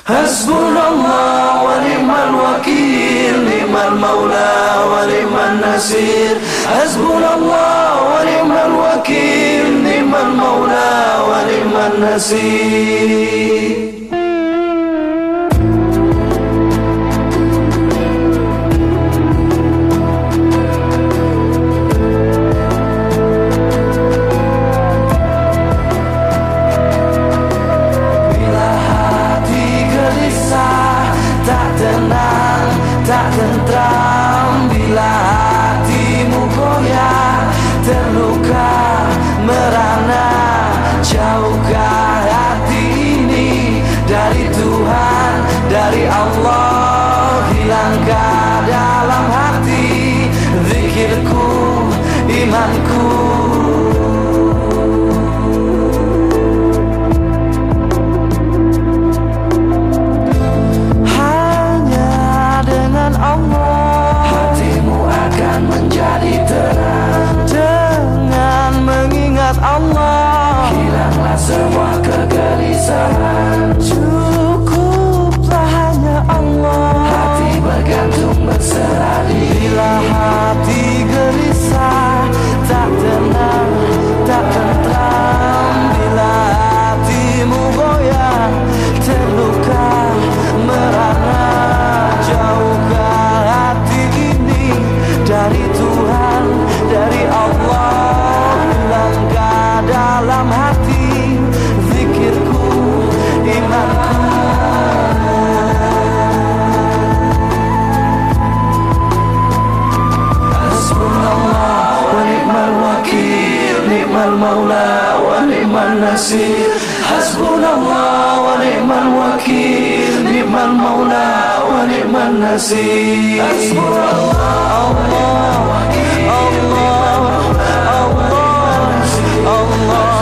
Hasbunallah wa ni'mal wakil, ni'mal maula wa ni'man nasir. Hasbunallah wa ni'mal wakil, ni'mal maula wa ni'man nasir. Tak tentram bila hatimu goyah, terluka merana. Jauhkah hati ini dari Tuhan, dari Allah? Hilangkah dalam hati zikirku, imanku? Allah, hilanglah semua kegelisahan. Cukuplah hanya Allah. Hati bergantung berserah diri. Bila hati gelisah, tak tenang, tak tentram. Bila hatimu goyah, terluka merana. Jauhkah hati ini dari Tuhan, dari Allah? Hilangkah dalam hati zikirku, imanku? Hasbunallah wa ni'mal wakil, ni'mal maula wa ni'man nasir. Hasbunallah wa ni'mal wakil, ni'mal maula wa ni'man nasir. Hasbunallah, Allah, Allah, Allah, Allah.